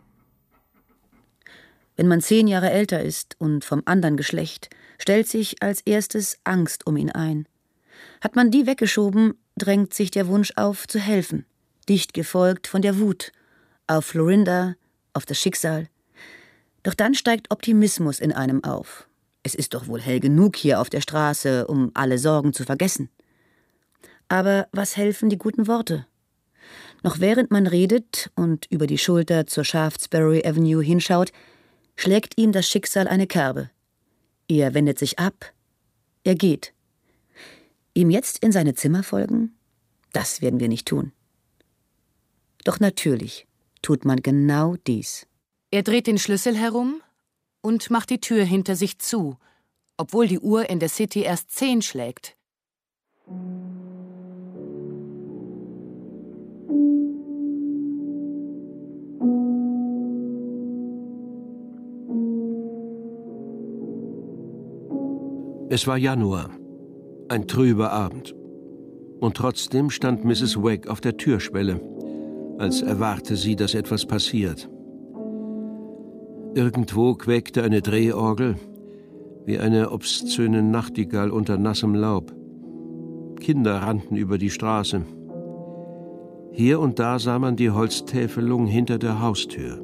Wenn man zehn Jahre älter ist und vom anderen Geschlecht, stellt sich als erstes Angst um ihn ein. Hat man die weggeschoben, drängt sich der Wunsch auf, zu helfen, dicht gefolgt von der Wut, auf Florinda, auf das Schicksal. Doch dann steigt Optimismus in einem auf. Es ist doch wohl hell genug hier auf der Straße, um alle Sorgen zu vergessen. Aber was helfen die guten Worte? Noch während man redet und über die Schulter zur Shaftesbury Avenue hinschaut, schlägt ihm das Schicksal eine Kerbe. Er wendet sich ab, er geht. Ihm jetzt in seine Zimmer folgen? Das werden wir nicht tun. Doch natürlich tut man genau dies. Er dreht den Schlüssel herum und macht die Tür hinter sich zu, obwohl die Uhr in der City erst zehn schlägt. Es war Januar, ein trüber Abend. Und trotzdem stand Misses Wegg auf der Türschwelle, als erwarte sie, dass etwas passiert. Irgendwo quäkte eine Drehorgel, wie eine obszöne Nachtigall unter nassem Laub. Kinder rannten über die Straße. Hier und da sah man die Holztäfelung hinter der Haustür.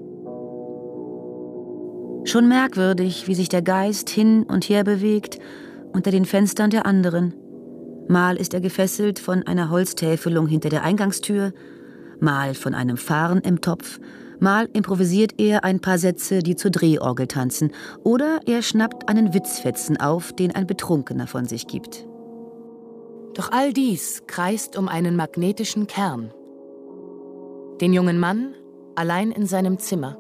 Schon merkwürdig, wie sich der Geist hin und her bewegt unter den Fenstern der anderen. Mal ist er gefesselt von einer Holztäfelung hinter der Eingangstür, mal von einem Farn im Topf, mal improvisiert er ein paar Sätze, die zur Drehorgel tanzen, oder er schnappt einen Witzfetzen auf, den ein Betrunkener von sich gibt. Doch all dies kreist um einen magnetischen Kern. Den jungen Mann allein in seinem Zimmer.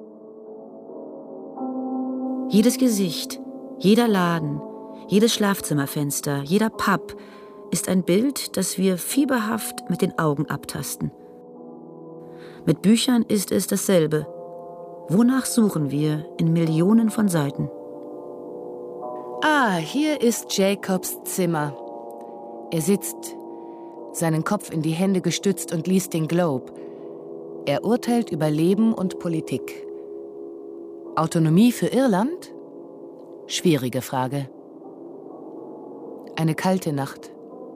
Jedes Gesicht, jeder Laden, jedes Schlafzimmerfenster, jeder Pub ist ein Bild, das wir fieberhaft mit den Augen abtasten. Mit Büchern ist es dasselbe. Wonach suchen wir in Millionen von Seiten? Ah, hier ist Jacobs Zimmer. Er sitzt, seinen Kopf in die Hände gestützt und liest den Globe. Er urteilt über Leben und Politik. Autonomie für Irland? Schwierige Frage. Eine kalte Nacht.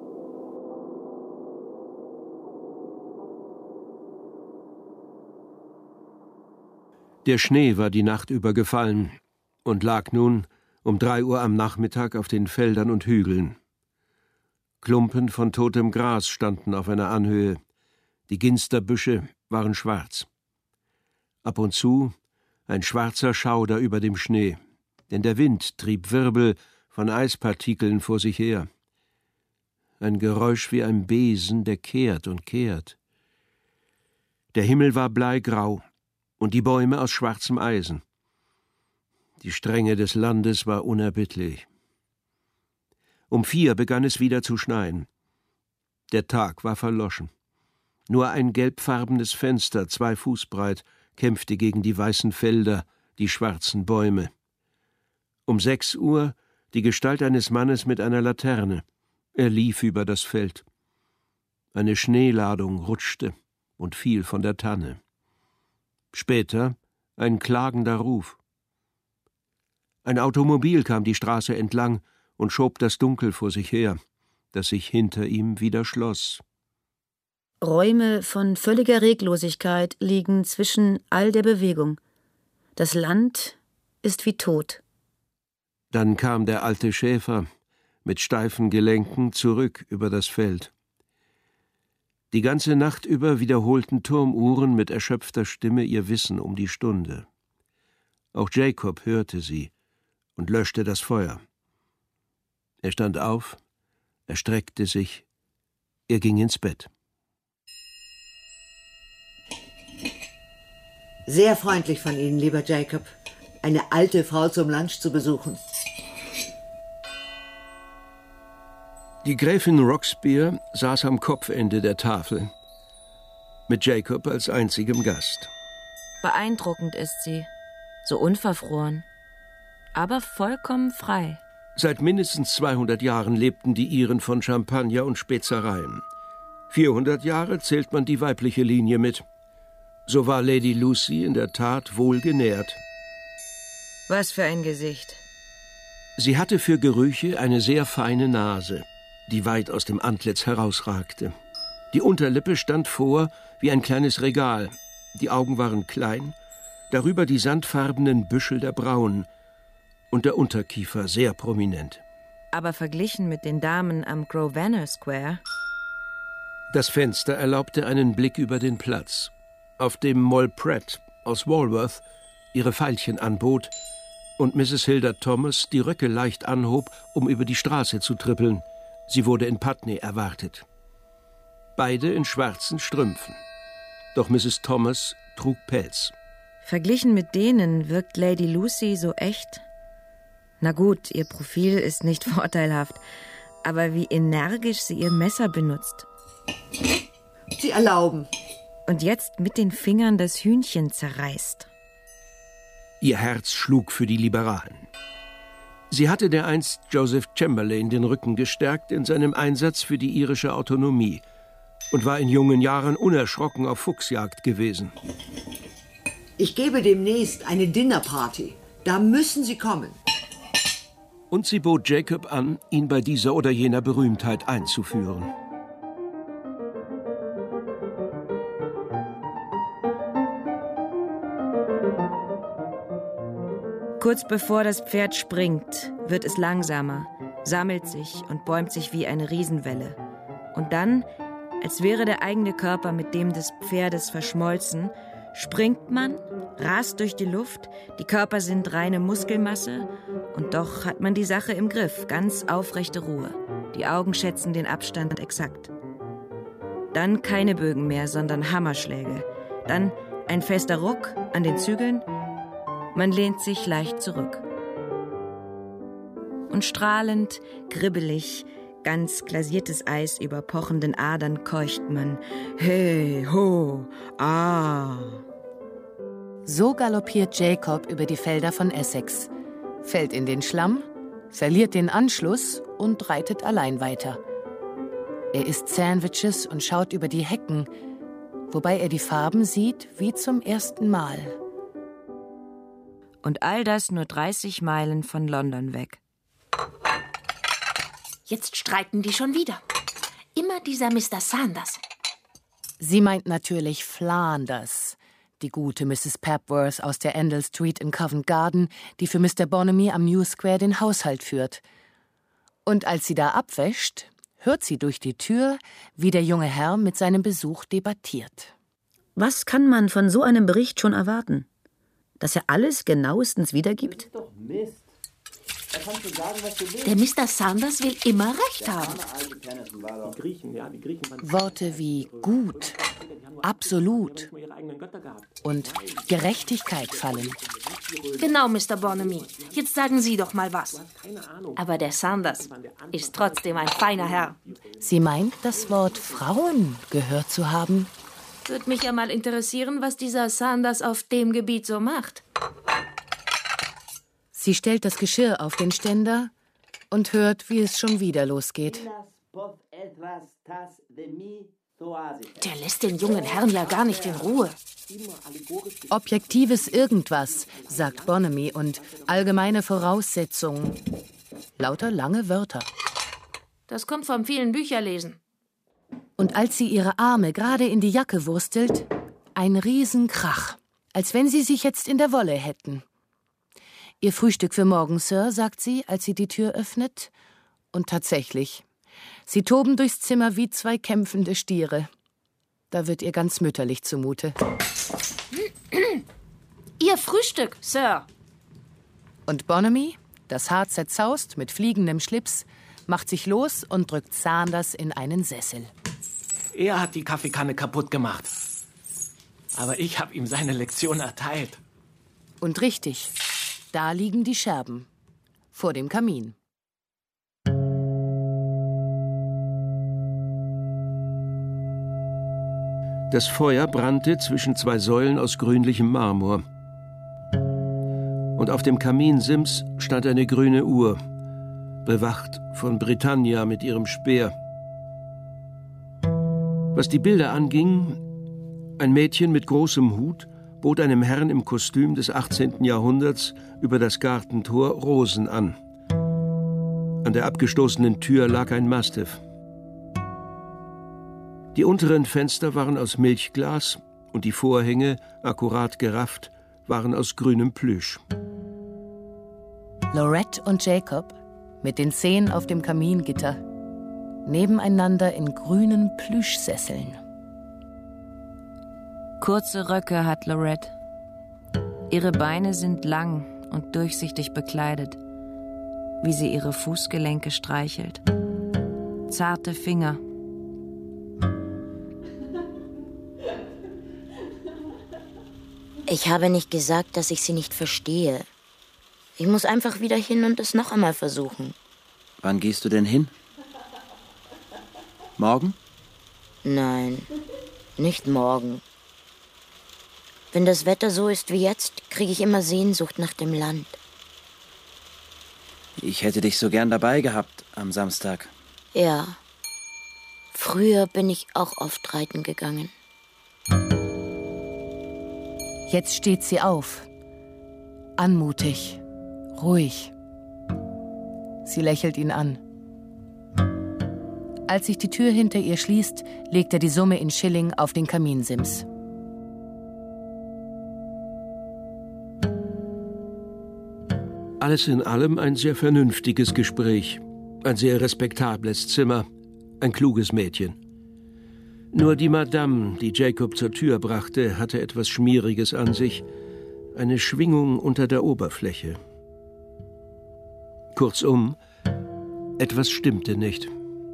Der Schnee war die Nacht über gefallen und lag nun um drei Uhr am Nachmittag auf den Feldern und Hügeln. Klumpen von totem Gras standen auf einer Anhöhe. Die Ginsterbüsche waren schwarz. Ab und zu ein schwarzer Schauder über dem Schnee, denn der Wind trieb Wirbel von Eispartikeln vor sich her. Ein Geräusch wie ein Besen, der kehrt und kehrt. Der Himmel war bleigrau und die Bäume aus schwarzem Eisen. Die Strenge des Landes war unerbittlich. Um vier begann es wieder zu schneien. Der Tag war verloschen. Nur ein gelbfarbenes Fenster, zwei Fuß breit, kämpfte gegen die weißen Felder, die schwarzen Bäume. Um sechs Uhr die Gestalt eines Mannes mit einer Laterne. Er lief über das Feld. Eine Schneeladung rutschte und fiel von der Tanne. Später ein klagender Ruf. Ein Automobil kam die Straße entlang und schob das Dunkel vor sich her, das sich hinter ihm wieder schloss. Räume von völliger Reglosigkeit liegen zwischen all der Bewegung. Das Land ist wie tot. Dann kam der alte Schäfer mit steifen Gelenken zurück über das Feld. Die ganze Nacht über wiederholten Turmuhren mit erschöpfter Stimme ihr Wissen um die Stunde. Auch Jacob hörte sie und löschte das Feuer. Er stand auf, er streckte sich, er ging ins Bett. Sehr freundlich von Ihnen, lieber Jacob, eine alte Frau zum Lunch zu besuchen. Die Gräfin Roxbier saß am Kopfende der Tafel, mit Jacob als einzigem Gast. Beeindruckend ist sie, so unverfroren, aber vollkommen frei. Seit mindestens zweihundert Jahren lebten die Iren von Champagner und Spezereien. vierhundert Jahre zählt man die weibliche Linie mit. So war Lady Lucy in der Tat wohl genährt. Was für ein Gesicht. Sie hatte für Gerüche eine sehr feine Nase, die weit aus dem Antlitz herausragte. Die Unterlippe stand vor wie ein kleines Regal, die Augen waren klein, darüber die sandfarbenen Büschel der Brauen und der Unterkiefer sehr prominent. Aber verglichen mit den Damen am Grosvenor Square... Das Fenster erlaubte einen Blick über den Platz, auf dem Moll Pratt aus Walworth ihre Veilchen anbot und Misses Hilda Thomas die Röcke leicht anhob, um über die Straße zu trippeln. Sie wurde in Putney erwartet. Beide in schwarzen Strümpfen. Doch Misses Thomas trug Pelz. Verglichen mit denen wirkt Lady Lucy so echt. Na gut, ihr Profil ist nicht vorteilhaft, aber wie energisch sie ihr Messer benutzt. Sie erlauben. Und jetzt mit den Fingern das Hühnchen zerreißt. Ihr Herz schlug für die Liberalen. Sie hatte dereinst Joseph Chamberlain den Rücken gestärkt in seinem Einsatz für die irische Autonomie und war in jungen Jahren unerschrocken auf Fuchsjagd gewesen. Ich gebe demnächst eine Dinnerparty. Da müssen Sie kommen. Und sie bot Jacob an, ihn bei dieser oder jener Berühmtheit einzuführen. Kurz bevor das Pferd springt, wird es langsamer, sammelt sich und bäumt sich wie eine Riesenwelle. Und dann, als wäre der eigene Körper mit dem des Pferdes verschmolzen, springt man, rast durch die Luft, die Körper sind reine Muskelmasse und doch hat man die Sache im Griff, ganz aufrechte Ruhe. Die Augen schätzen den Abstand exakt. Dann keine Bögen mehr, sondern Hammerschläge. Dann ein fester Ruck an den Zügeln. Man lehnt sich leicht zurück. Und strahlend, kribbelig, ganz glasiertes Eis über pochenden Adern keucht man. Hey, ho, ah. So galoppiert Jacob über die Felder von Essex, fällt in den Schlamm, verliert den Anschluss und reitet allein weiter. Er isst Sandwiches und schaut über die Hecken, wobei er die Farben sieht wie zum ersten Mal. Und all das nur dreißig Meilen von London weg. Jetzt streiten die schon wieder. Immer dieser Mister Sanders. Sie meint natürlich Flanders, die gute Misses Papworth aus der Endell Street in Covent Garden, die für Mister Bonamy am New Square den Haushalt führt. Und als sie da abwäscht, hört sie durch die Tür, wie der junge Herr mit seinem Besuch debattiert. Was kann man von so einem Bericht schon erwarten? Dass er alles genauestens wiedergibt? Das ist doch Mist. Er kann schon sagen, was du willst. Der Mister Sanders will immer recht haben. Die Griechen, ja, die Griechen waren Worte wie gut, absolut und Gerechtigkeit fallen. Genau, Mister Bonamy. Jetzt sagen Sie doch mal was. Aber der Sanders ist trotzdem ein feiner Herr. Sie meint, das Wort Frauen gehört zu haben. Würde mich ja mal interessieren, was dieser Sanders auf dem Gebiet so macht. Sie stellt das Geschirr auf den Ständer und hört, wie es schon wieder losgeht. Der lässt den jungen Herrn ja gar nicht in Ruhe. Objektives Irgendwas, sagt Bonamy, und allgemeine Voraussetzungen. Lauter lange Wörter. Das kommt vom vielen Bücherlesen. Und als sie ihre Arme gerade in die Jacke wurstelt, ein Riesenkrach, als wenn sie sich jetzt in der Wolle hätten. Ihr Frühstück für morgen, Sir, sagt sie, als sie die Tür öffnet. Und tatsächlich, sie toben durchs Zimmer wie zwei kämpfende Stiere. Da wird ihr ganz mütterlich zumute. Ihr Frühstück, Sir. Und Bonamy, das Haar zerzaust mit fliegendem Schlips, macht sich los und drückt Sanders in einen Sessel. Er hat die Kaffeekanne kaputt gemacht. Aber ich habe ihm seine Lektion erteilt. Und richtig, da liegen die Scherben. Vor dem Kamin. Das Feuer brannte zwischen zwei Säulen aus grünlichem Marmor. Und auf dem Kaminsims stand eine grüne Uhr, bewacht von Britannia mit ihrem Speer. Was die Bilder anging, ein Mädchen mit großem Hut bot einem Herrn im Kostüm des achtzehnten Jahrhunderts über das Gartentor Rosen an. An der abgestoßenen Tür lag ein Mastiff. Die unteren Fenster waren aus Milchglas und die Vorhänge, akkurat gerafft, waren aus grünem Plüsch. Lorette und Jacob mit den Zehen auf dem Kamingitter, nebeneinander in grünen Plüschsesseln. Kurze Röcke hat Lorette. Ihre Beine sind lang und durchsichtig bekleidet, wie sie ihre Fußgelenke streichelt. Zarte Finger. Ich habe nicht gesagt, dass ich sie nicht verstehe. Ich muss einfach wieder hin und es noch einmal versuchen. Wann gehst du denn hin? Morgen? Nein, nicht morgen. Wenn das Wetter so ist wie jetzt, kriege ich immer Sehnsucht nach dem Land. Ich hätte dich so gern dabei gehabt am Samstag. Ja. Früher bin ich auch oft reiten gegangen. Jetzt steht sie auf. Anmutig, ruhig. Sie lächelt ihn an. Als sich die Tür hinter ihr schließt, legt er die Summe in Schilling auf den Kaminsims. Alles in allem ein sehr vernünftiges Gespräch, ein sehr respektables Zimmer, ein kluges Mädchen. Nur die Madame, die Jacob zur Tür brachte, hatte etwas Schmieriges an sich, eine Schwingung unter der Oberfläche. Kurzum, etwas stimmte nicht.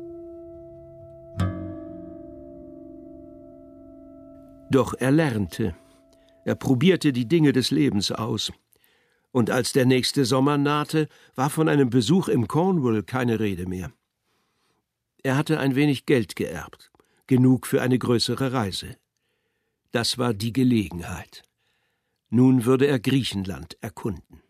Doch er lernte. Er probierte die Dinge des Lebens aus. Und als der nächste Sommer nahte, war von einem Besuch im Cornwall keine Rede mehr. Er hatte ein wenig Geld geerbt, genug für eine größere Reise. Das war die Gelegenheit. Nun würde er Griechenland erkunden.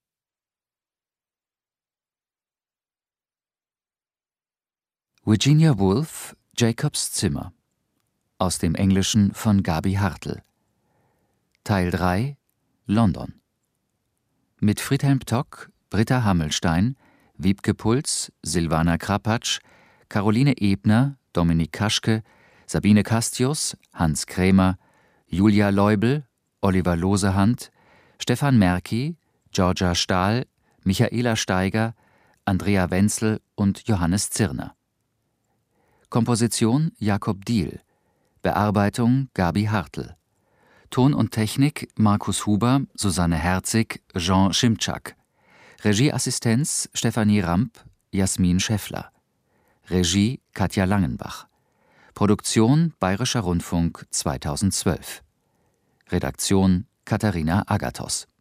Virginia Woolf, Jacobs Zimmer. Aus dem Englischen von Gaby Hartl. Teil drei, London. Mit Friedhelm Tock, Britta Hammelstein, Wiebke Puls, Silvana Krapatsch, Caroline Ebner, Dominik Kaschke, Sabine Castius, Hans Krämer, Julia Leubel, Oliver Losehand, Stefan Merki, Georgia Stahl, Michaela Steiger, Andrea Wenzel und Johannes Zirner. Komposition Jakob Diehl. Bearbeitung Gaby Hartl. Ton und Technik Markus Huber, Susanne Herzig, Jean Schimczak. Regieassistenz Stefanie Ramp, Jasmin Schäffler. Regie Katja Langenbach. Produktion Bayerischer Rundfunk zweitausendzwölf. Redaktion Katharina Agathos.